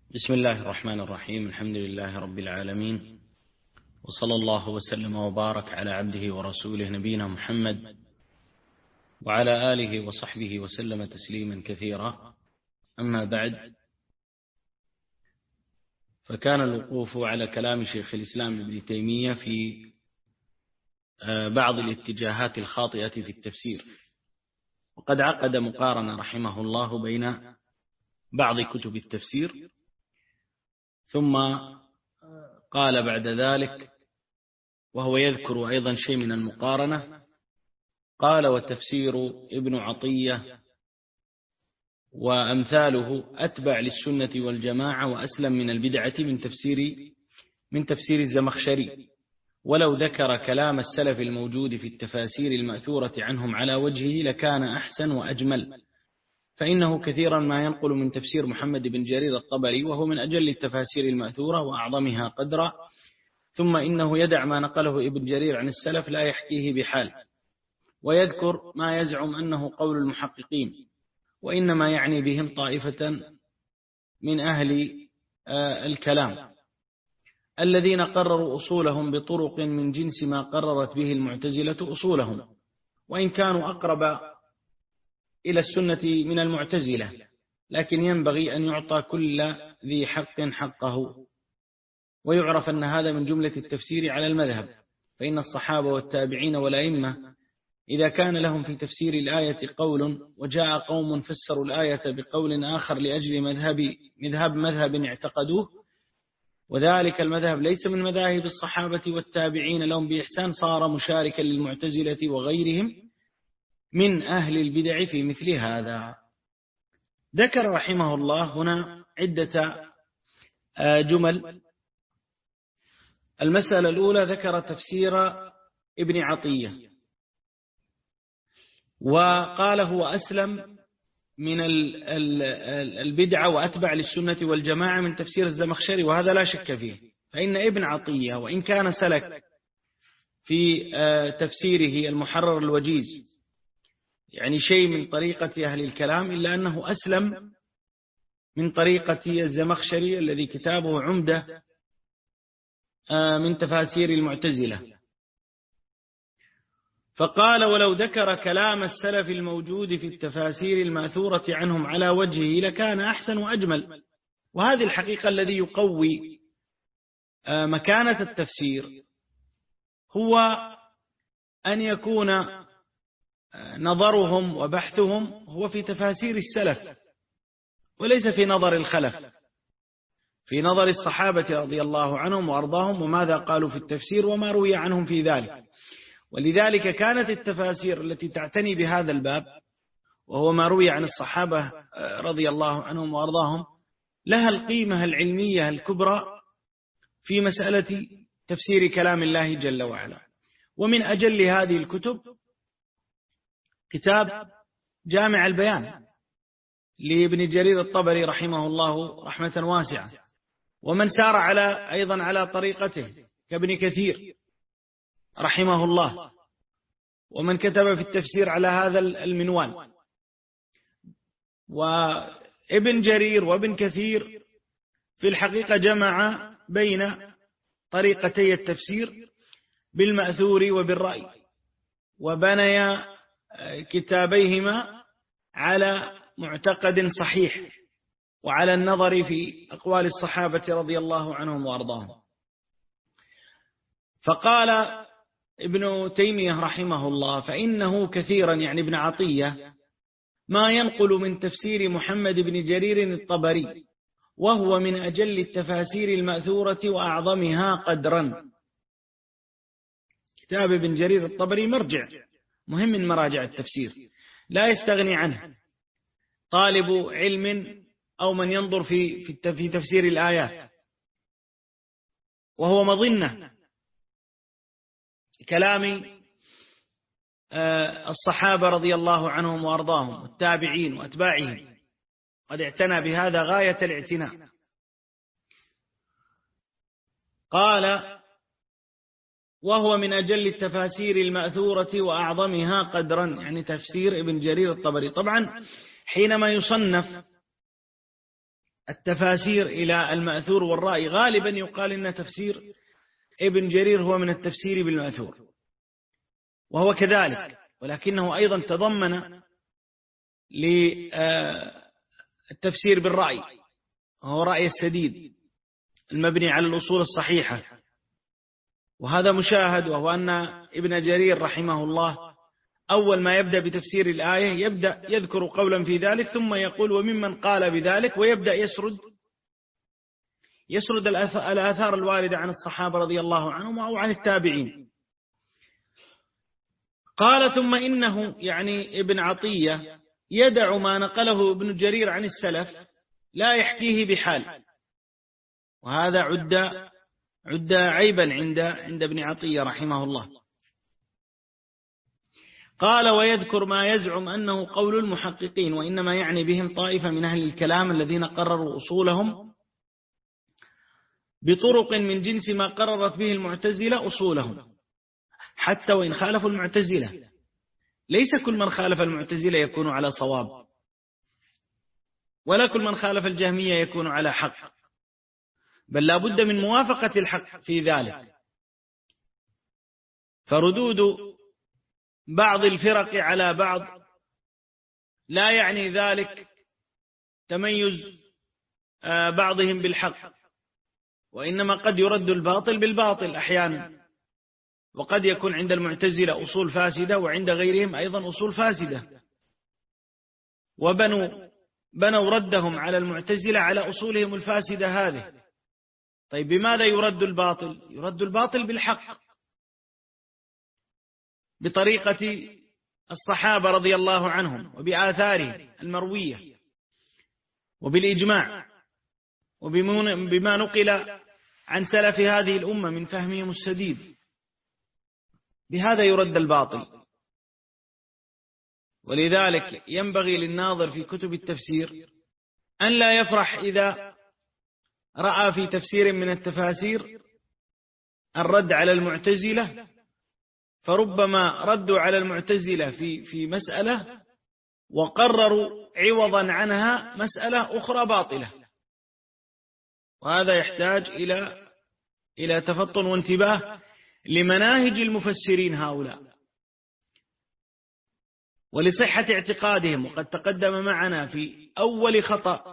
بسم الله الرحمن الرحيم. الحمد لله رب العالمين، وصلى الله وسلم وبارك على عبده ورسوله نبينا محمد وعلى آله وصحبه وسلم تسليما كثيرا. أما بعد، فكان الوقوف على كلام شيخ الإسلام ابن تيمية في بعض الاتجاهات الخاطئة في التفسير، وقد عقد مقارنة رحمه الله بين بعض كتب التفسير، ثم قال بعد ذلك وهو يذكر أيضا شيء من المقارنة، قال: وتفسير ابن عطية وأمثاله أتبع للسنة والجماعة وأسلم من البدعة من تفسير الزمخشري، ولو ذكر كلام السلف الموجود في التفاسير المأثورة عنهم على وجهه لكان أحسن وأجمل، فإنه كثيرا ما ينقل من تفسير محمد بن جرير الطبري، وهو من أجل التفاسير المأثورة وأعظمها قدرا، ثم إنه يدع ما نقله ابن جرير عن السلف لا يحكيه بحال، ويذكر ما يزعم أنه قول المحققين، وإنما يعني بهم طائفة من أهل الكلام الذين قرروا أصولهم بطرق من جنس ما قررت به المعتزلة أصولهم، وإن كانوا أقرب إلى السنة من المعتزلة، لكن ينبغي أن يعطى كل ذي حق حقه، ويعرف أن هذا من جملة التفسير على المذهب، فإن الصحابة والتابعين والأئمة إذا كان لهم في تفسير الآية قول وجاء قوم فسروا الآية بقول آخر لأجل مذهب اعتقدوه، وذلك المذهب ليس من مذاهب الصحابة والتابعين لهم بإحسان، صار مشاركا للمعتزلة وغيرهم من أهل البدع في مثل هذا. ذكر رحمه الله هنا عدة جمل. المسألة الأولى ذكر تفسير ابن عطية، وقال هو أسلم من البدعة وأتبع للسنة والجماعة من تفسير الزمخشري، وهذا لا شك فيه، فإن ابن عطية وإن كان سلك في تفسيره المحرر الوجيز يعني شيء من طريقة أهل الكلام، إلا أنه أسلم من طريقة الزمخشري الذي كتابه عمدة من تفاسير المعتزلة. فقال: ولو ذكر كلام السلف الموجود في التفاسير المأثورة عنهم على وجهه لكان أحسن وأجمل. وهذه الحقيقة الذي يقوي مكانة التفسير هو أن يكون نظرهم وبحثهم هو في تفاسير السلف، وليس في نظر الخلف، في نظر الصحابة رضي الله عنهم وأرضاهم وماذا قالوا في التفسير وما روي عنهم في ذلك. ولذلك كانت التفاسير التي تعتني بهذا الباب، وهو ما روي عن الصحابة رضي الله عنهم وأرضاهم، لها القيمة العلمية الكبرى في مسألة تفسير كلام الله جل وعلا. ومن أجل هذه الكتب كتاب جامع البيان لابن جرير الطبري رحمه الله رحمة واسعة، ومن سار أيضا على طريقته كابن كثير رحمه الله، ومن كتب في التفسير على هذا المنوال. وابن جرير وابن كثير في الحقيقة جمع بين طريقتي التفسير بالمأثور وبالرأي، وبنيا كتابيهما على معتقد صحيح وعلى النظر في أقوال الصحابة رضي الله عنهم وأرضاهم. فقال ابن تيمية رحمه الله: فإنه كثيرا، يعني ابن عطية، ما ينقل من تفسير محمد بن جرير الطبري، وهو من أجل التفاسير المأثورة وأعظمها قدرا. كتاب ابن جرير الطبري مرجع مهم من مراجع التفسير، لا يستغني عنه طالب علم أو من ينظر في تفسير الآيات، وهو مظنة كلام الصحابة رضي الله عنهم وأرضاهم والتابعين وأتباعهم، قد اعتنى بهذا غاية الاعتناء. قال: وهو من أجل التفاسير المأثورة وأعظمها قدرا، يعني تفسير ابن جرير الطبري. طبعا حينما يصنف التفاسير إلى المأثور والرأي، غالبا يقال إن تفسير ابن جرير هو من التفسير بالمأثور، وهو كذلك، ولكنه أيضا تضمن للتفسير بالرأي، وهو رأي السديد المبني على الأصول الصحيحة. وهذا مشاهد، وهو أن ابن جرير رحمه الله أول ما يبدأ بتفسير الآية يبدأ يذكر قولا في ذلك، ثم يقول وممن قال بذلك، ويبدأ يسرد الآثار الواردة عن الصحابة رضي الله عنهم أو عن التابعين. قال ثم إنه، يعني ابن عطية، يدع ما نقله ابن جرير عن السلف لا يحكيه بحال، وهذا عد عيبا عند ابن عطية رحمه الله. قال ويذكر ما يزعم أنه قول المحققين، وإنما يعني بهم طائفة من أهل الكلام الذين قرروا أصولهم بطرق من جنس ما قررت به المعتزلة أصولهم، حتى وإن خالفوا المعتزلة. ليس كل من خالف المعتزلة يكون على صواب، ولا كل من خالف الجهمية يكون على حق، بل لا بد من موافقة الحق في ذلك. فردود بعض الفرق على بعض لا يعني ذلك تميز بعضهم بالحق، وإنما قد يرد الباطل بالباطل أحيانا، وقد يكون عند المعتزلة أصول فاسدة وعند غيرهم أيضا أصول فاسدة، وبنوا ردهم على المعتزلة على أصولهم الفاسدة هذه. طيب بماذا يرد الباطل؟ يرد الباطل بالحق، بطريقة الصحابة رضي الله عنهم وبآثارهم المروية وبالإجماع وبما نقل عن سلف هذه الأمة من فهمهم السديد، بهذا يرد الباطل. ولذلك ينبغي للناظر في كتب التفسير أن لا يفرح إذا رأى في تفسير من التفاسير الرد على المعتزلة، فربما ردوا على المعتزلة في مسألة وقرروا عوضا عنها مسألة أخرى باطلة، وهذا يحتاج إلى تفطن وانتباه لمناهج المفسرين هؤلاء ولصحة اعتقادهم. وقد تقدم معنا في أول خطأ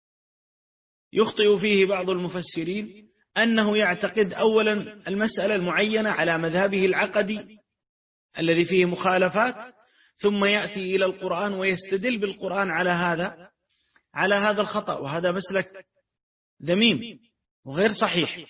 يخطئ فيه بعض المفسرين أنه يعتقد أولا المسألة المعينة على مذهبه العقدي الذي فيه مخالفات، ثم يأتي إلى القرآن ويستدل بالقرآن على هذا الخطأ، وهذا مسلك ذميم وغير صحيح.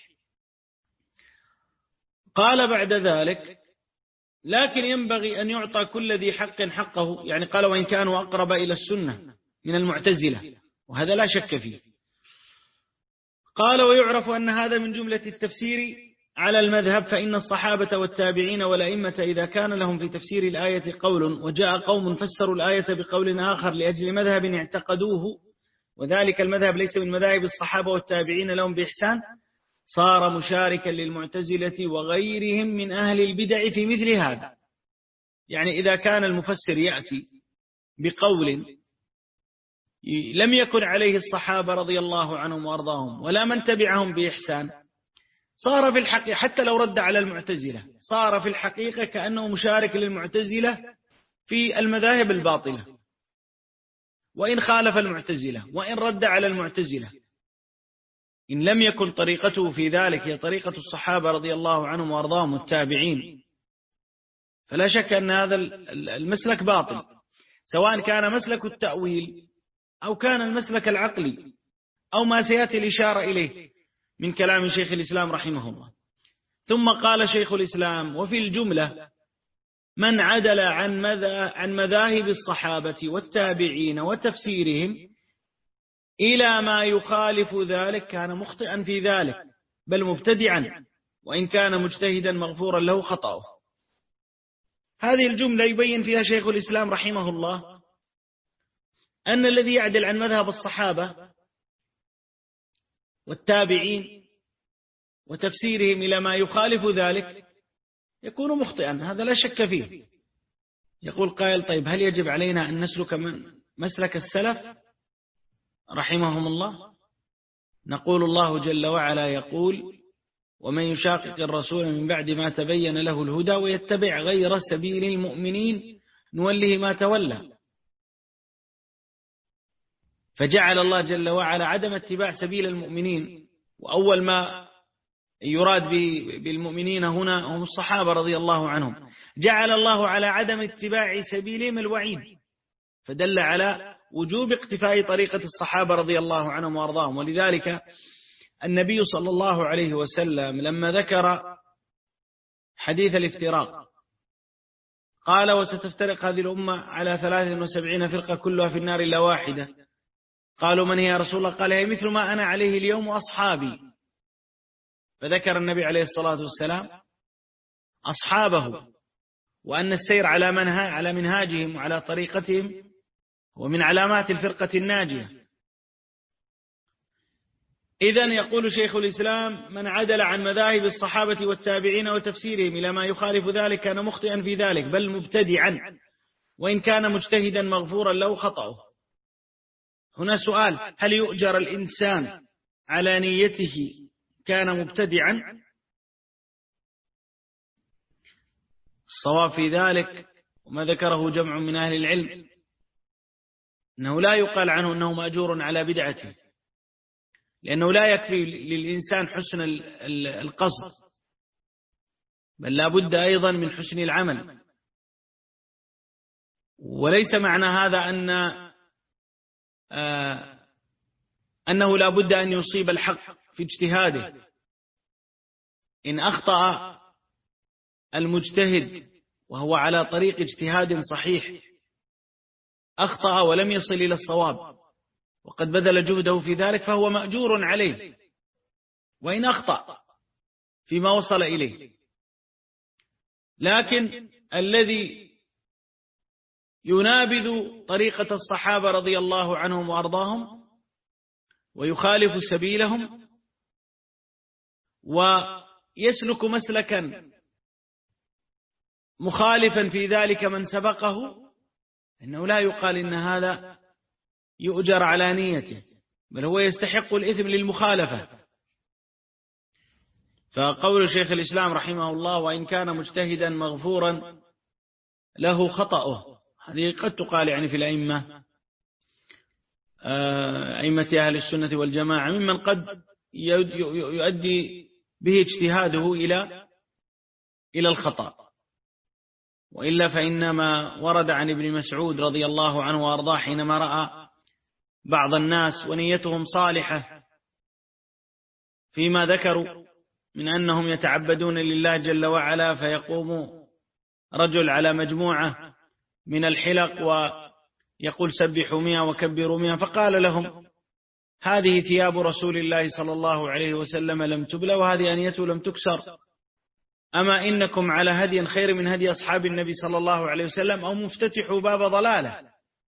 قال بعد ذلك لكن ينبغي أن يعطى كل ذي حق حقه، يعني قال وإن كانوا أقرب إلى السنة من المعتزلة، وهذا لا شك فيه. قال ويعرف أن هذا من جملة التفسير على المذهب، فإن الصحابة والتابعين والأئمة إذا كان لهم في تفسير الآية قول وجاء قوم فسروا الآية بقول آخر لأجل مذهب اعتقدوه، وذلك المذهب ليس من مذاهب الصحابة والتابعين لهم بإحسان، صار مشاركا للمعتزلة وغيرهم من أهل البدع في مثل هذا. يعني إذا كان المفسر يأتي بقول لم يكن عليه الصحابة رضي الله عنهم وأرضاهم ولا من تبعهم بإحسان، صار في الحقيقة حتى لو رد على المعتزلة صار في الحقيقة كأنه مشارك للمعتزلة في المذاهب الباطلة، وإن خالف المعتزلة وإن رد على المعتزلة، إن لم يكن طريقته في ذلك هي طريقة الصحابة رضي الله عنهم وأرضاهم والتابعين، فلا شك أن هذا المسلك باطل، سواء كان مسلك التأويل أو كان المسلك العقلي أو ما سيأتي الإشارة إليه من كلام شيخ الإسلام رحمه الله. ثم قال شيخ الإسلام وفي الجملة من عدل عن مذاهب الصحابة والتابعين وتفسيرهم إلى ما يخالف ذلك كان مخطئا في ذلك بل مبتدعا، وإن كان مجتهدا مغفورا له خطأه. هذه الجملة يبين فيها شيخ الإسلام رحمه الله أن الذي يعدل عن مذهب الصحابة والتابعين وتفسيرهم إلى ما يخالف ذلك يكون مخطئا، هذا لا شك فيه. يقول قائل طيب هل يجب علينا أن نسلك من مسلك السلف رحمهم الله؟ نقول الله جل وعلا يقول: ومن يشاقق الرسول من بعد ما تبين له الهدى ويتبع غير سبيل المؤمنين نوله ما تولى. فجعل الله جل وعلا عدم اتباع سبيل المؤمنين، وأول ما يراد بالمؤمنين هنا هم الصحابة رضي الله عنهم، جعل الله على عدم اتباع سبيلهم الوعيد، فدل على وجوب اقتفاء طريقة الصحابة رضي الله عنهم وارضاهم. ولذلك النبي صلى الله عليه وسلم لما ذكر حديث الافتراق قال: وستفترق هذه الأمة على 73 فرقة كلها في النار إلا واحدة. قالوا: من هي يا رسول الله؟ قال: هي مثل ما أنا عليه اليوم وأصحابي. فذكر النبي عليه الصلاة والسلام أصحابه، وأن السير على منهاجهم وعلى طريقتهم ومن علامات الفرقة الناجية. إذن يقول شيخ الإسلام: من عدل عن مذاهب الصحابة والتابعين وتفسيرهم إلى ما يخالف ذلك كان مخطئا في ذلك، بل مبتدعا، وإن كان مجتهدا مغفورا له خطأه. هنا سؤال: هل يؤجر الإنسان على نيته كان مبتدعا؟ الصواب في ذلك وما ذكره جمع من أهل العلم أنه لا يقال عنه أنه مأجور على بدعته، لأنه لا يكفي للإنسان حسن القصد، بل لا بد أيضا من حسن العمل. وليس معنى هذا أنه لا بد أن يصيب الحق في اجتهاده. إن أخطأ المجتهد وهو على طريق اجتهاد صحيح، أخطأ ولم يصل إلى الصواب وقد بذل جهده في ذلك، فهو مأجور عليه وإن أخطأ فيما وصل إليه. لكن الذي ينابذ طريقة الصحابة رضي الله عنهم وأرضاهم ويخالف سبيلهم ويسلك مسلكا مخالفا في ذلك من سبقه، إنه لا يقال إن هذا يؤجر على نيته، بل هو يستحق الإثم للمخالفة. فقول شيخ الإسلام رحمه الله: وإن كان مجتهدا مغفورا له خطأه، هذه قد تقال يعني في الأئمة، أئمة أهل السنة والجماعة، ممن قد يؤدي به اجتهاده إلى الخطأ. وإلا فإنما ورد عن ابن مسعود رضي الله عنه وأرضاه حينما رأى بعض الناس ونيتهم صالحة فيما ذكروا من أنهم يتعبدون لله جل وعلا، فيقوم رجل على مجموعة من الحلق ويقول: سبحوا 100 وكبروا 100، فقال لهم: هذه ثياب رسول الله صلى الله عليه وسلم لم تبلى، وهذه أنيته لم تكسر، أما إنكم على هدي خير من هدي أصحاب النبي صلى الله عليه وسلم، أو مفتتحوا باب ضلاله.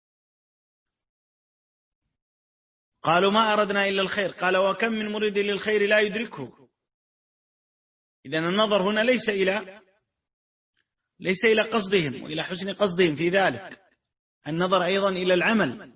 قالوا: ما أردنا إلا الخير. قال: وكم من مريد للخير لا يدركه. إذن النظر هنا ليس إلى قصدهم وإلى حسن قصدهم في ذلك، النظر أيضا إلى العمل.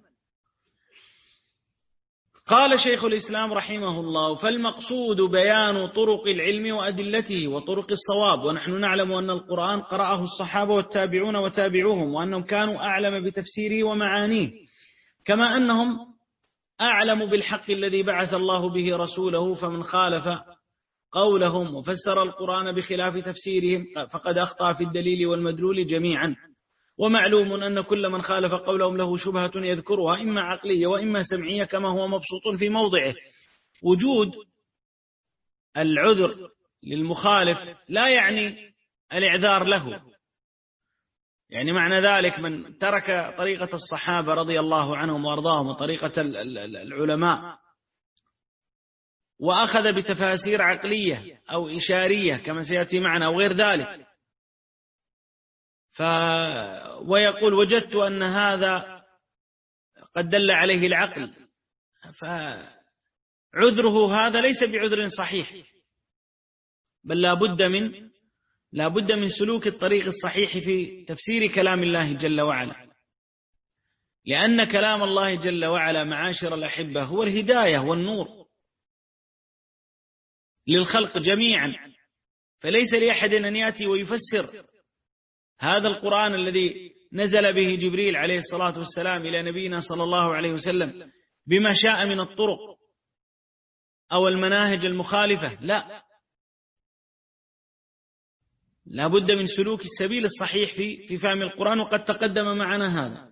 قال شيخ الإسلام رحمه الله: فالمقصود بيان طرق العلم وأدلته وطرق الصواب، ونحن نعلم أن القرآن قرأه الصحابة والتابعون وتابعوهم، وأنهم كانوا أعلم بتفسيره ومعانيه، كما أنهم أعلم بالحق الذي بعث الله به رسوله، فمن خالف قولهم وفسر القرآن بخلاف تفسيرهم فقد أخطأ في الدليل والمدلول جميعا. ومعلوم أن كل من خالف قولهم له شبهة يذكرها، إما عقلية وإما سمعية، كما هو مبسوط في موضعه. وجود العذر للمخالف لا يعني الإعذار له، يعني معنى ذلك من ترك طريقة الصحابة رضي الله عنهم وأرضاهم وطريقة العلماء وأخذ بتفاسير عقلية أو إشارية كما سيأتي معنا أو غير ذلك، ويقول: وجدت أن هذا قد دل عليه العقل، فعذره هذا ليس بعذر صحيح، بل لا بد من سلوك الطريق الصحيح في تفسير كلام الله جل وعلا، لأن كلام الله جل وعلا معاشر الأحبة هو الهداية والنور، للخلق جميعا، فليس لأحد أن يأتي ويفسر هذا القرآن الذي نزل به جبريل عليه الصلاة والسلام إلى نبينا صلى الله عليه وسلم بما شاء من الطرق أو المناهج المخالفة. لا بد من سلوك السبيل الصحيح في فهم القرآن، وقد تقدم معنا هذا.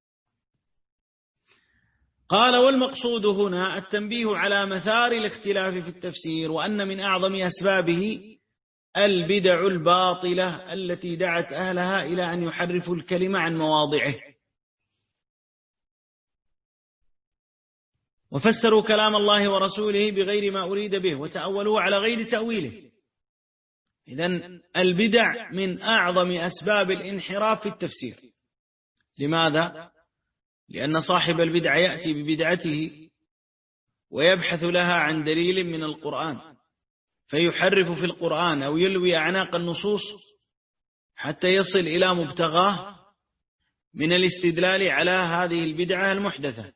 قال: والمقصود هنا التنبيه على مثار الاختلاف في التفسير، وأن من أعظم أسبابه البدع الباطلة التي دعت أهلها إلى أن يحرفوا الكلمة عن مواضعه، وفسروا كلام الله ورسوله بغير ما أريد به، وتأولوا على غير تأويله. إذن البدع من أعظم أسباب الانحراف في التفسير. لماذا؟ لأن صاحب البدع يأتي ببدعته ويبحث لها عن دليل من القرآن، فيحرف في القرآن أو يلوي أعناق النصوص حتى يصل إلى مبتغاه من الاستدلال على هذه البدعة المحدثة.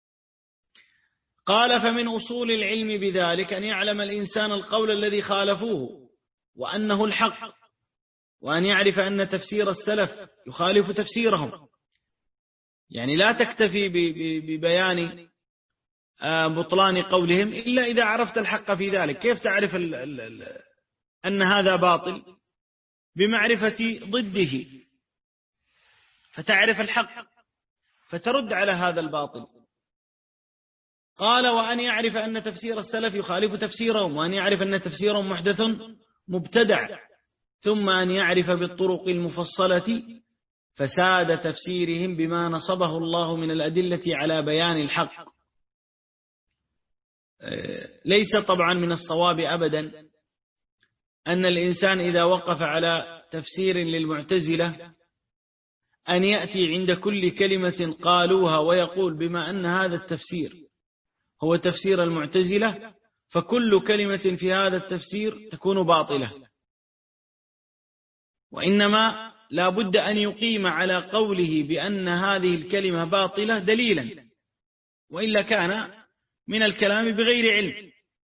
قال: فمن أصول العلم بذلك أن يعلم الإنسان القول الذي خالفوه وأنه الحق، وأن يعرف أن تفسير السلف يخالف تفسيرهم. يعني لا تكتفي ببيان بطلان قولهم إلا إذا عرفت الحق في ذلك. كيف تعرف أن هذا باطل؟ بمعرفة ضده، فتعرف الحق فترد على هذا الباطل. قال: وأن يعرف أن تفسير السلف يخالف تفسيرهم، وأن يعرف أن تفسيرهم محدث مبتدع، ثم أن يعرف بالطرق المفصلة فساد تفسيرهم بما نصبه الله من الأدلة على بيان الحق. ليس طبعا من الصواب أبدا أن الإنسان إذا وقف على تفسير للمعتزلة أن يأتي عند كل كلمة قالوها ويقول بما أن هذا التفسير هو تفسير المعتزلة فكل كلمة في هذا التفسير تكون باطلة، وإنما لا بد أن يقيم على قوله بأن هذه الكلمة باطلة دليلا، وإلا كان من الكلام بغير علم.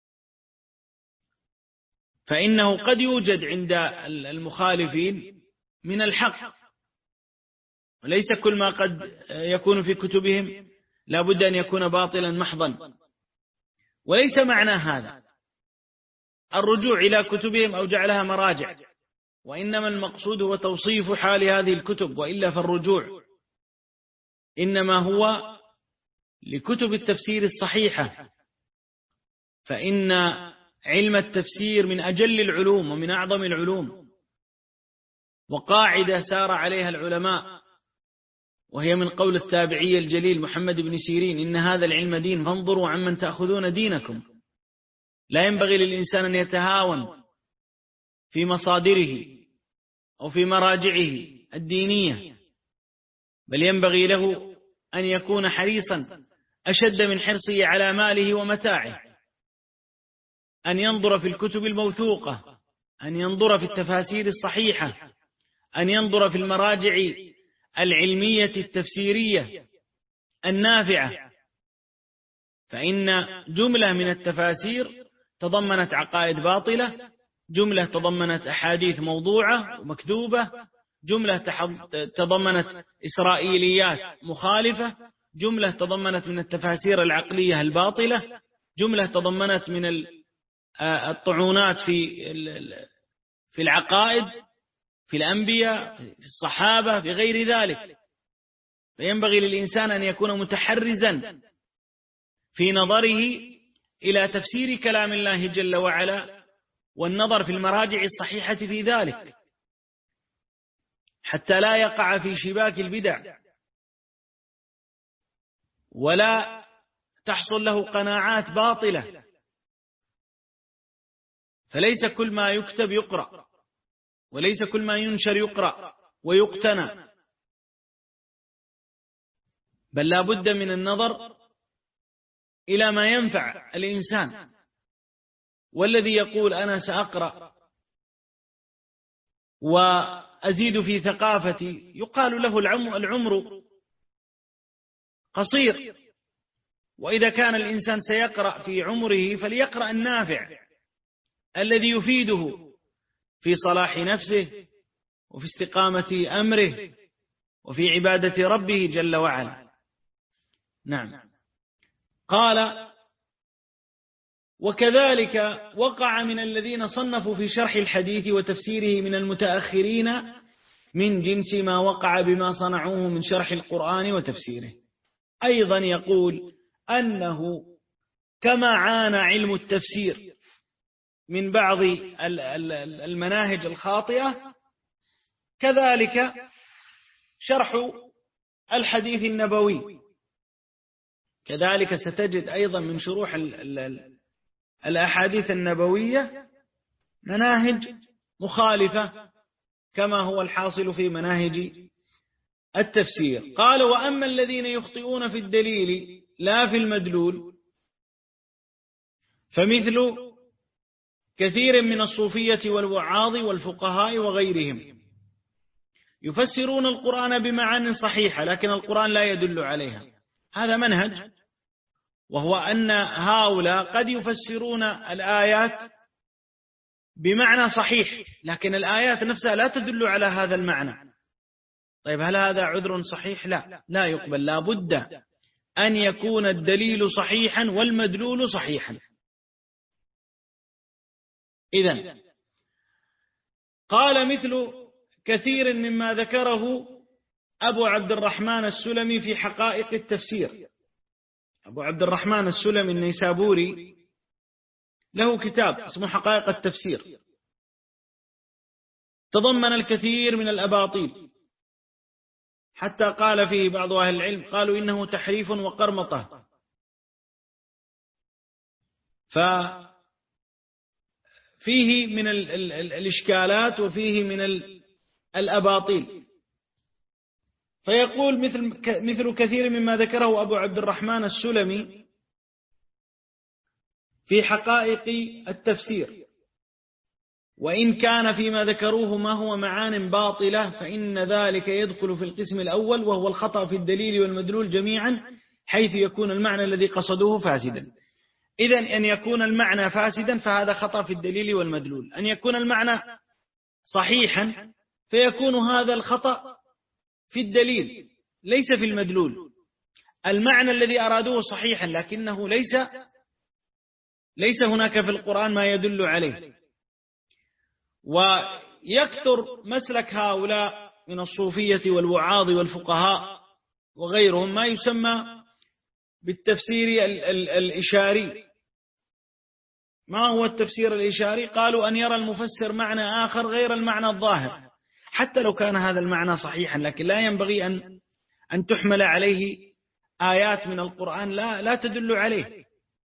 فإنه قد يوجد عند المخالفين من الحق، وليس كل ما قد يكون في كتبهم لا بد أن يكون باطلا محضا. وليس معنى هذا الرجوع إلى كتبهم أو جعلها مراجع، وإنما المقصود هو توصيف حال هذه الكتب، وإلا فالرجوع إنما هو لكتب التفسير الصحيحة، فإن علم التفسير من أجل العلوم ومن أعظم العلوم، وقاعدة سار عليها العلماء، وهي من قول التابعي الجليل محمد بن سيرين: إن هذا العلم دين فانظروا عمن تأخذون دينكم. لا ينبغي للإنسان أن يتهاون في مصادره أو في مراجعه الدينية، بل ينبغي له أن يكون حريصا أشد من حرصه على ماله ومتاعه، أن ينظر في الكتب الموثوقة، أن ينظر في التفاسير الصحيحة، أن ينظر في المراجع العلمية التفسيرية النافعة، فإن جملة من التفاسير تضمنت عقائد باطلة، جملة تضمنت أحاديث موضوعة ومكذوبة، جملة تضمنت إسرائيليات مخالفة، جملة تضمنت من التفاسير العقلية الباطلة، جملة تضمنت من الطعونات في العقائد، في الأنبياء، في الصحابة، في غير ذلك. فينبغي للإنسان أن يكون متحرزا في نظره إلى تفسير كلام الله جل وعلا، والنظر في المراجع الصحيحة في ذلك، حتى لا يقع في شباك البدع ولا تحصل له قناعات باطلة. فليس كل ما يكتب يقرأ، وليس كل ما ينشر يقرأ ويقتنى، بل لا بد من النظر إلى ما ينفع الإنسان. والذي يقول أنا سأقرأ وأزيد في ثقافتي يقال له العمر قصير، وإذا كان الإنسان سيقرأ في عمره فليقرأ النافع الذي يفيده في صلاح نفسه وفي استقامة أمره وفي عبادة ربه جل وعلا. نعم. قال: وكذلك وقع من الذين صنفوا في شرح الحديث وتفسيره من المتأخرين من جنس ما وقع بما صنعوه من شرح القرآن وتفسيره. أيضا يقول أنه كما عانى علم التفسير من بعض المناهج الخاطئة، كذلك شرح الحديث النبوي، كذلك ستجد أيضا من شروح الأحاديث النبوية مناهج مخالفة كما هو الحاصل في مناهج التفسير. قال: وأما الذين يخطئون في الدليل لا في المدلول فمثل كثير من الصوفية والوعاظ والفقهاء وغيرهم يفسرون القرآن بمعان صحيحة لكن القرآن لا يدل عليها. هذا منهج، وهو أن هؤلاء قد يفسرون الآيات بمعنى صحيح لكن الآيات نفسها لا تدل على هذا المعنى. طيب هل هذا عذر صحيح؟ لا يقبل، لا بد أن يكون الدليل صحيحا والمدلول صحيحا. إذن قال: مثل كثير مما ذكره أبو عبد الرحمن السلمي في حقائق التفسير. أبو عبد الرحمن السلمي النيسابوري له كتاب اسمه حقائق التفسير، تضمن الكثير من الأباطيل، حتى قال فيه بعض أهل العلم قالوا إنه تحريف وقرمطة. فيه من الإشكالات وفيه من الأباطيل. فيقول مثل كثير مما ذكره أبو عبد الرحمن السلمي في حقائق التفسير، وإن كان فيما ذكروه ما هو معان باطلة فإن ذلك يدخل في القسم الأول، وهو الخطأ في الدليل والمدلول جميعا، حيث يكون المعنى الذي قصدوه فاسدا. إذن أن يكون المعنى فاسدا فهذا خطأ في الدليل والمدلول، أن يكون المعنى صحيحا فيكون هذا الخطأ في الدليل ليس في المدلول. المعنى الذي أرادوه صحيحا لكنه ليس هناك في القرآن ما يدل عليه. ويكثر مسلك هؤلاء من الصوفية والوعاظ والفقهاء وغيرهم ما يسمى بالتفسير الإشاري. ما هو التفسير الإشاري؟ قالوا أن يرى المفسر معنى آخر غير المعنى الظاهر، حتى لو كان هذا المعنى صحيحا، لكن لا ينبغي أن تحمل عليه آيات من القرآن لا تدل عليه.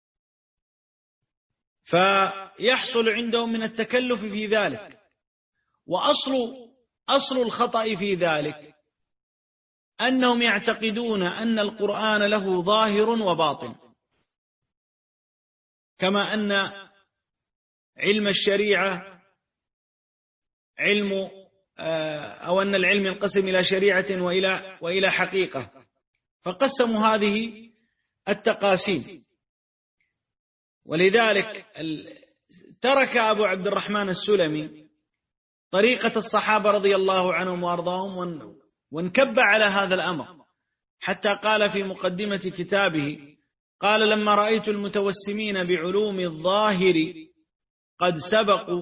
فيحصل عندهم من التكلف في ذلك. وأصل الخطأ في ذلك أنهم يعتقدون أن القرآن له ظاهر وباطن، كما أن علم الشريعة أو أن العلم ينقسم إلى شريعة وإلى حقيقة، فقسموا هذه التقاسيم. ولذلك ترك أبو عبد الرحمن السلمي طريقة الصحابة رضي الله عنهم وأرضاهم وانكب على هذا الأمر، حتى قال في مقدمة كتابه، قال: لما رأيت المتوسمين بعلوم الظاهر قد سبقوا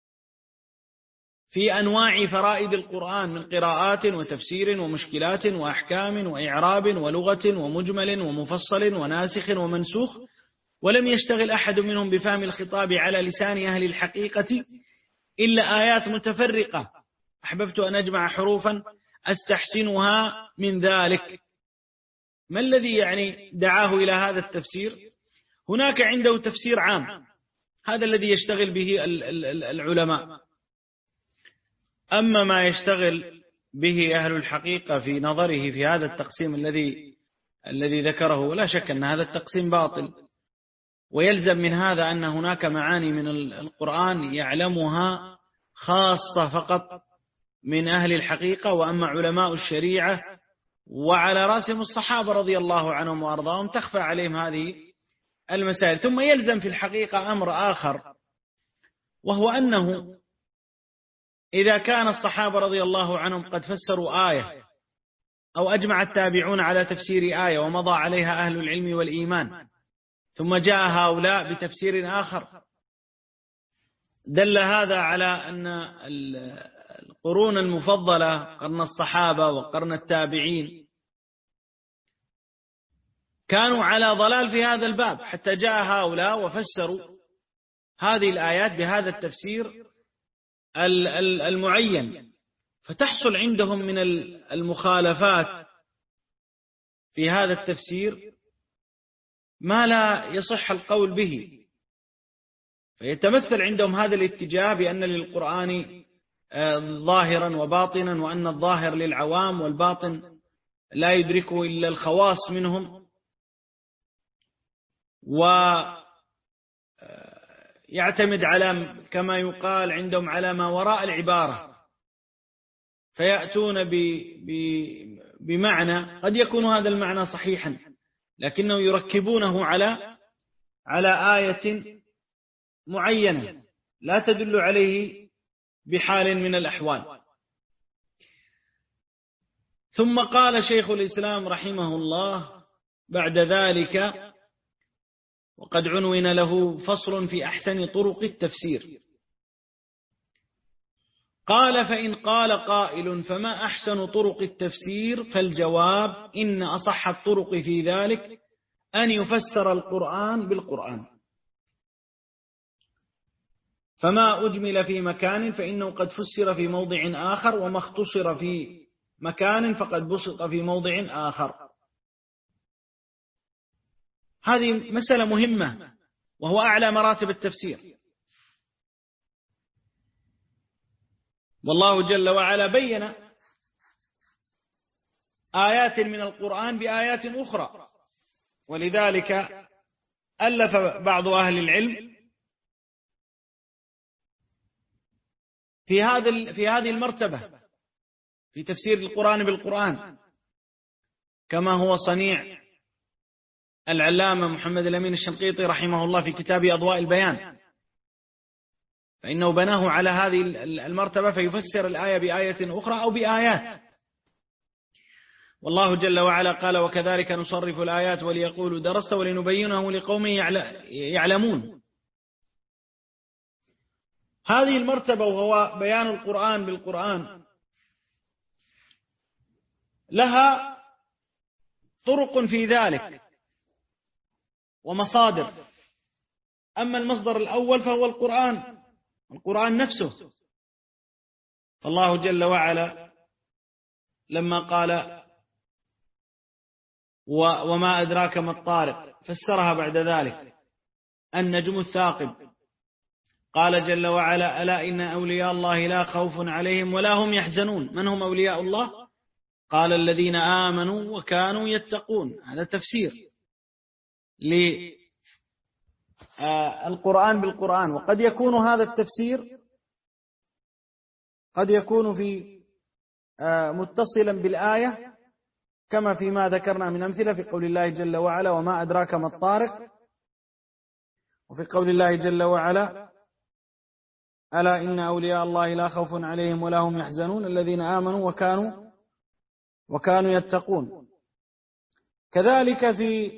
في أنواع فرائد القرآن من قراءات وتفسير ومشكلات وأحكام وإعراب ولغة ومجمل ومفصل وناسخ ومنسوخ، ولم يشتغل أحد منهم بفهم الخطاب على لسان أهل الحقيقة إلا آيات متفرقة أحببت أن أجمع حروفا أستحسنها من ذلك. ما الذي دعاه إلى هذا التفسير؟ هناك عنده تفسير عام، هذا الذي يشتغل به العلماء. أما ما يشتغل به أهل الحقيقة في نظره في هذا التقسيم الذي ذكره، لا شك أن هذا التقسيم باطل، ويلزم من هذا أن هناك معاني من القرآن يعلمها خاصة فقط من أهل الحقيقة، وأما علماء الشريعة وعلى رأسهم الصحابة رضي الله عنهم وأرضاهم تخفى عليهم هذه المسائل. ثم يلزم في الحقيقة أمر آخر، وهو أنه إذا كان الصحابة رضي الله عنهم قد فسروا آية أو أجمع التابعون على تفسير آية ومضى عليها أهل العلم والإيمان، ثم جاء هؤلاء بتفسير آخر، دل هذا على أن القرون المفضلة قرن الصحابة وقرن التابعين كانوا على ضلال في هذا الباب، حتى جاء هؤلاء وفسروا هذه الآيات بهذا التفسير المعين، فتحصل عندهم من المخالفات في هذا التفسير ما لا يصح القول به، فيتمثل عندهم هذا الاتجاه بأن للقرآن ظاهرا وباطنا، وأن الظاهر للعوام والباطن لا يدركه إلا الخواص منهم، ويعتمد على كما يقال عندهم على ما وراء العبارة، فيأتون بمعنى قد يكون هذا المعنى صحيحا لكنه يركبونه على آية معينة لا تدل عليه بحال من الأحوال. ثم قال شيخ الإسلام رحمه الله بعد ذلك، وقد عنون له فصل في أحسن طرق التفسير، قال: فإن قال قائل فما أحسن طرق التفسير؟ فالجواب: إن أصح الطرق في ذلك أن يفسر القرآن بالقرآن، فما أجمل في مكان فإنه قد فسر في موضع آخر، وما اختصر في مكان فقد بسط في موضع آخر. هذه مسألة مهمة، وهو أعلى مراتب التفسير، والله جل وعلا بين آيات من القرآن بآيات أخرى، ولذلك ألف بعض أهل العلم في هذه المرتبة في تفسير القرآن بالقرآن، كما هو صنيع العلامة محمد الأمين الشنقيطي رحمه الله في كتاب أضواء البيان، فإنه بناه على هذه المرتبة، فيفسر الآية بآية أخرى أو بآيات. والله جل وعلا قال: وكذلك نصرف الآيات وليقولوا درست ولنبينه لقوم يعلمون. هذه المرتبة وهو بيان القرآن بالقرآن لها طرق في ذلك ومصادر. أما المصدر الأول فهو القرآن نفسه، فالله جل وعلا لما قال: وما أدراك ما الطارق، فسرها بعد ذلك النجم الثاقب. قال جل وعلا: ألا إن أولياء الله لا خوف عليهم ولا هم يحزنون. من هم أولياء الله؟ قال: الذين آمنوا وكانوا يتقون. هذا تفسير للقرآن بالقرآن. وقد يكون هذا التفسير قد يكون في متصلا بالآية، كما فيما ذكرنا من أمثلة في قول الله جل وعلا: وما أدراك ما الطارق، وفي قول الله جل وعلا: ألا إن أولياء الله لا خوف عليهم ولا هم يحزنون الذين آمنوا وكانوا يتقون. كذلك في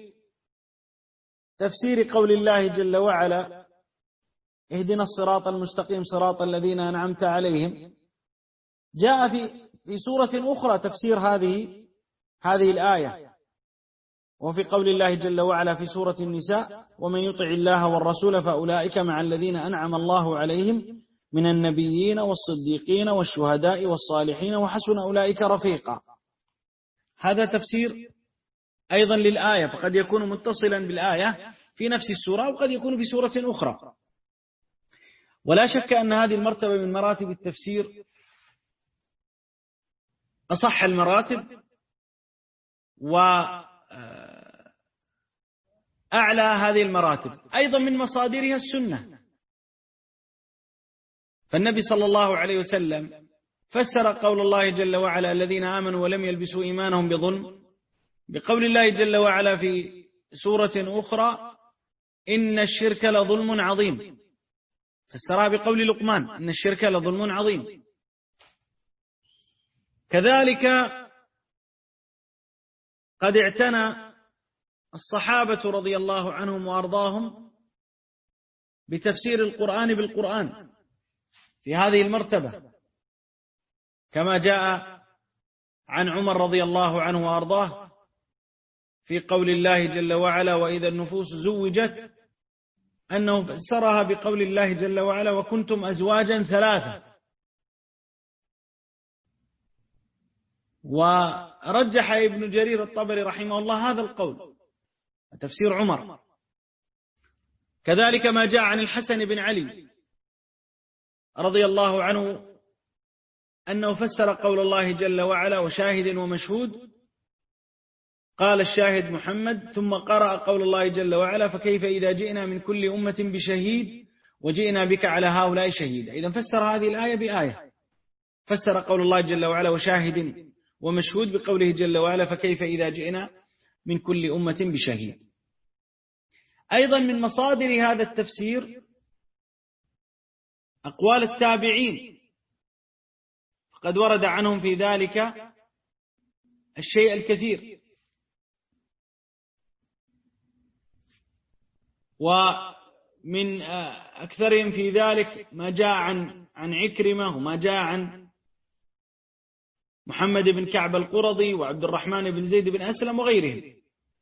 تفسير قول الله جل وعلا: اهدنا الصراط المستقيم صراط الذين أنعمت عليهم، جاء في سورة أخرى تفسير هذه الآية، وفي قول الله جل وعلا في سورة النساء: ومن يطع الله والرسول فأولئك مع الذين أنعم الله عليهم من النبيين والصديقين والشهداء والصالحين وحسن أولئك رفيقا. هذا تفسير أيضا للآية، فقد يكون متصلا بالآية في نفس السورة، وقد يكون في سورة أخرى. ولا شك أن هذه المرتبة من مراتب التفسير أصح المراتب وأعلى هذه المراتب. أيضا من مصادرها السنة، فالنبي صلى الله عليه وسلم فسر قول الله جل وعلا: الذين آمنوا ولم يلبسوا إيمانهم بظلم، بقول الله جل وعلا في سورة أخرى: إن الشرك لظلم عظيم. فسرها بقول لقمان إن الشرك لظلم عظيم. كذلك قد اعتنى الصحابة رضي الله عنهم وأرضاهم بتفسير القرآن بالقرآن في هذه المرتبة، كما جاء عن عمر رضي الله عنه وأرضاه في قول الله جل وعلا وإذا النفوس زوجت، أنه فسرها بقول الله جل وعلا وكنتم أزواجا ثلاثة. ورجح ابن جرير الطبري رحمه الله هذا القول تفسير عمر. كذلك ما جاء عن الحسن بن علي رضي الله عنه أنه فسر قول الله جل وعلا وشاهد ومشهود، قال الشاهد محمد، ثم قرأ قول الله جل وعلا فكيف إذا جئنا من كل أمة بشهيد وجئنا بك على هؤلاء شهيدا. إذا فسر هذه الآية بآية، فسر قول الله جل وعلا وشاهد ومشهود بقوله جل وعلا فكيف إذا جئنا من كل أمة بشهيد. أيضا من مصادر هذا التفسير أقوال التابعين، فقد ورد عنهم في ذلك الشيء الكثير. ومن أكثرهم في ذلك ما جاء عن عكرمة، وما جاء عن محمد بن كعب القرظي وعبد الرحمن بن زيد بن أسلم وغيرهم.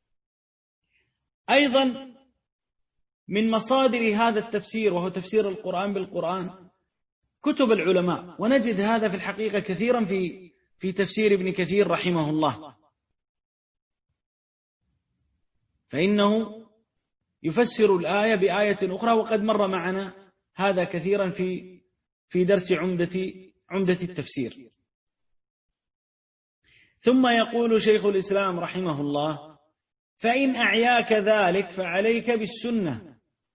أيضا من مصادر هذا التفسير وهو تفسير القرآن بالقرآن كتب العلماء، ونجد هذا في الحقيقة كثيرا في تفسير ابن كثير رحمه الله، فإنه يفسر الآية بآية أخرى، وقد مر معنا هذا كثيرا في درس عمدة التفسير. ثم يقول شيخ الإسلام رحمه الله فإن أعياك ذلك فعليك بالسنة،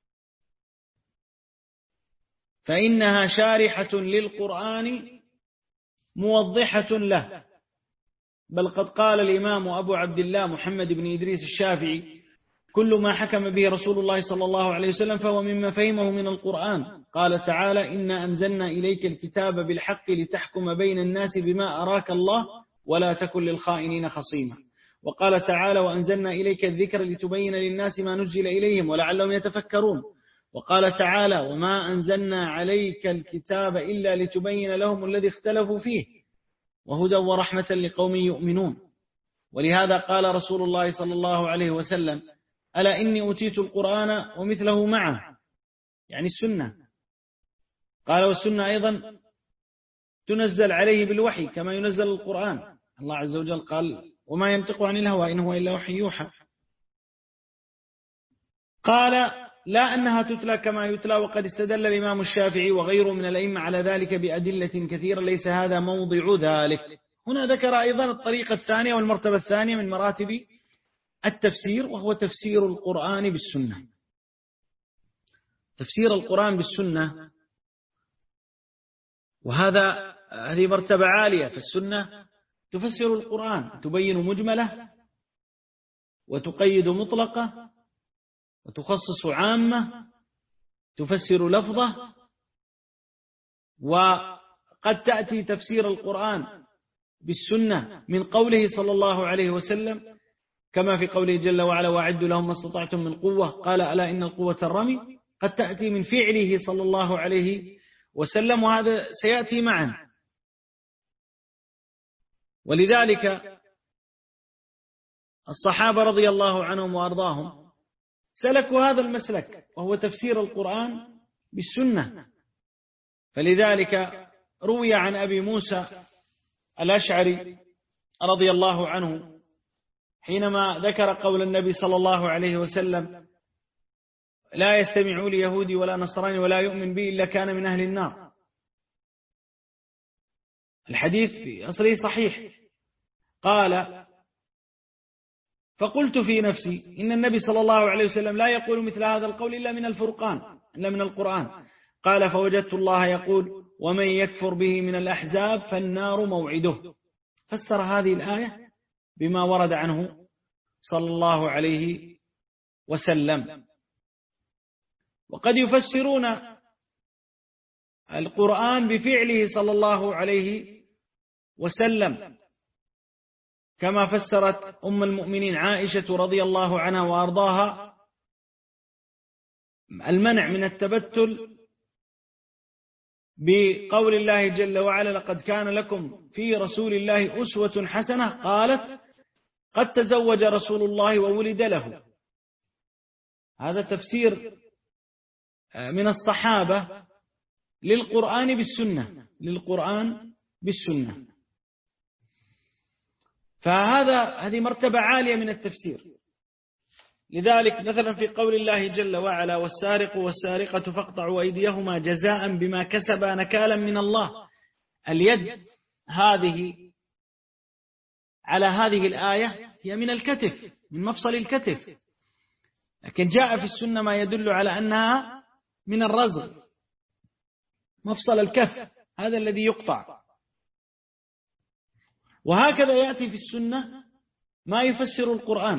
فإنها شارحة للقرآن موضحة له. بل قد قال الإمام أبو عبد الله محمد بن إدريس الشافعي كل ما حكم به رسول الله صلى الله عليه وسلم فهو مما فهمه من القرآن. قال تعالى إنا أنزلنا إليك الكتاب بالحق لتحكم بين الناس بما أراك الله ولا تكن للخائنين خصيما. وقال تعالى وأنزلنا إليك الذكر لتبين للناس ما نزل إليهم ولعلهم يتفكرون. وقال تعالى وما أنزلنا عليك الكتاب إلا لتبين لهم الذي اختلفوا فيه وهدى ورحمة لقوم يؤمنون. ولهذا قال رسول الله صلى الله عليه وسلم ألا إني أتيت القرآن ومثله معه، يعني السنة. قال والسنة أيضا تنزل عليه بالوحي كما ينزل القرآن. الله عز وجل قال وما ينطق عن الهوى إن هو إلا وحي يوحى. قال لا أنها تتلى كما يتلى، وقد استدل الإمام الشافعي وغيره من الأئمة على ذلك بأدلة كثيرة، ليس هذا موضع ذلك. هنا ذكر أيضا الطريقة الثانية والمرتبة الثانية من مراتب التفسير، وهو تفسير القرآن بالسنة. تفسير القرآن بالسنة، هذه مرتبة عالية. فالسنة تفسر القرآن، تبين مجملة وتقيد مطلقة وتخصص عامة، تفسر لفظة. وقد تأتي تفسير القرآن بالسنة من قوله صلى الله عليه وسلم كما في قوله جل وعلا وأعدوا لهم ما استطعتم من قوة، قال ألا إن القوة الرمي. قد تأتي من فعله صلى الله عليه وسلم، وهذا سيأتي معا. ولذلك الصحابة رضي الله عنهم وأرضاهم سلكوا هذا المسلك، وهو تفسير القرآن بالسنة. فلذلك روي عن أبي موسى الأشعري رضي الله عنه حينما ذكر قول النبي صلى الله عليه وسلم لا يستمع لي يهودي ولا نصراني ولا يؤمن بي إلا كان من أهل النار. الحديث في أصله صحيح. قال فقلت في نفسي إن النبي صلى الله عليه وسلم لا يقول مثل هذا القول إلا من الفرقان، إلا من القرآن. قال فوجدت الله يقول ومن يكفر به من الأحزاب فالنار موعده. فسر هذه الآية بما ورد عنه صلى الله عليه وسلم. وقد يفسرون القرآن بفعله صلى الله عليه وسلم، كما فسرت أم المؤمنين عائشة رضي الله عنها وأرضاها المنع من التبتل بقول الله جل وعلا: لقد كان لكم في رسول الله أسوة حسنة. قالت: قد تزوج رسول الله وولد له. هذا تفسير من الصحابة للقرآن بالسنة. هذه مرتبة عالية من التفسير. لذلك مثلا في قول الله جل وعلا: والسارق والسارقة فاقطعوا أيديهما جزاء بما كسبا نكالا من الله. اليد هذه على هذه الآية هي من الكتف، من مفصل الكتف، لكن جاء في السنة ما يدل على أنها من الرزغ، مفصل الكف هذا الذي يقطع. وهكذا يأتي في السنة ما يفسر القرآن،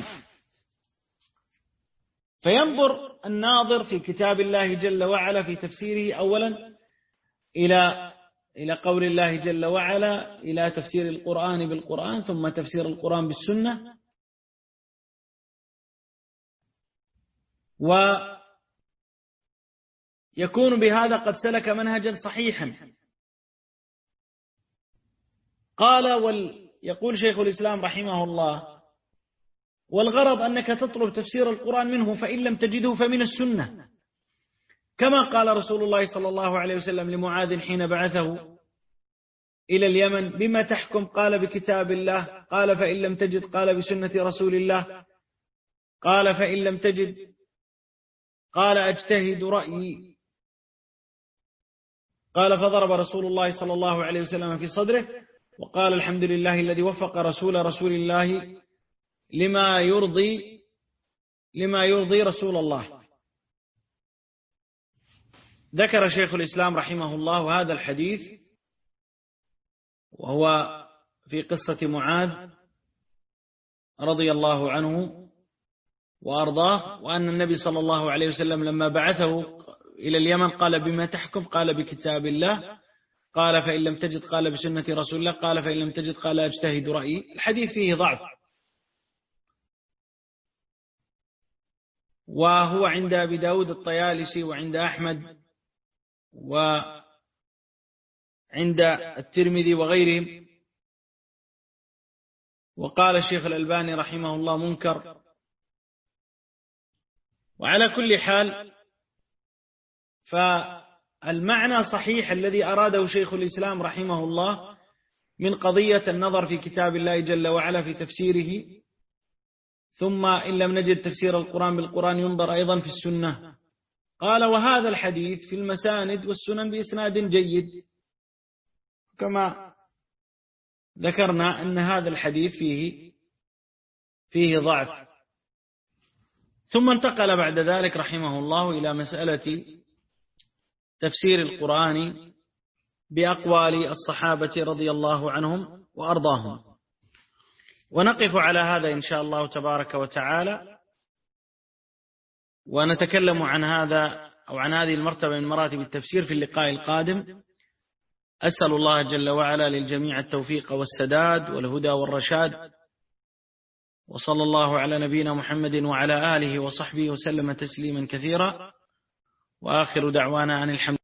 فينظر الناظر في كتاب الله جل وعلا في تفسيره أولا إلى قول الله جل وعلا، إلى تفسير القرآن بالقرآن، ثم تفسير القرآن بالسنة، ويكون بهذا قد سلك منهجا صحيحا. يقول شيخ الإسلام رحمه الله: والغرض أنك تطلب تفسير القرآن منه، فإن لم تجده فمن السنة، كما قال رسول الله صلى الله عليه وسلم لمعاذ حين بعثه إلى اليمن: بما تحكم؟ قال: بكتاب الله. قال: فإن لم تجد؟ قال: بسنة رسول الله. قال: فإن لم تجد؟ قال: أجتهد رأيي. قال: فضرب رسول الله صلى الله عليه وسلم في صدره وقال: الحمد لله الذي وفق رسول الله لما يرضي رسول الله. ذكر شيخ الإسلام رحمه الله هذا الحديث، وهو في قصة معاذ رضي الله عنه وأرضاه، وأن النبي صلى الله عليه وسلم لما بعثه إلى اليمن قال: بما تحكم؟ قال: بكتاب الله. قال: فإن لم تجد؟ قال: بسنة رسول الله. قال: فإن لم تجد؟ قال: أجتهد رأيي. الحديث فيه ضعف، وهو عند أبي داود الطيالسي وعند أحمد وعند الترمذي وغيرهم، وقال الشيخ الألباني رحمه الله منكر. وعلى كل حال فالمعنى صحيح الذي أراده شيخ الإسلام رحمه الله من قضية النظر في كتاب الله جل وعلا في تفسيره، ثم إن لم نجد تفسير القرآن بالقرآن ينظر أيضا في السنة. قال: وهذا الحديث في المساند والسنن بإسناد جيد، كما ذكرنا أن هذا الحديث فيه ضعف. ثم انتقل بعد ذلك رحمه الله إلى مسألة تفسير القرآن بأقوال الصحابة رضي الله عنهم وأرضاهم، ونقف على هذا إن شاء الله تبارك وتعالى، ونتكلم عن هذا أو عن هذه المرتبة من مراتب التفسير في اللقاء القادم. أسأل الله جل وعلا للجميع التوفيق والسداد والهدى والرشاد، وصلى الله على نبينا محمد وعلى آله وصحبه وسلم تسليما كثيرا، وآخر دعوانا أن الحمد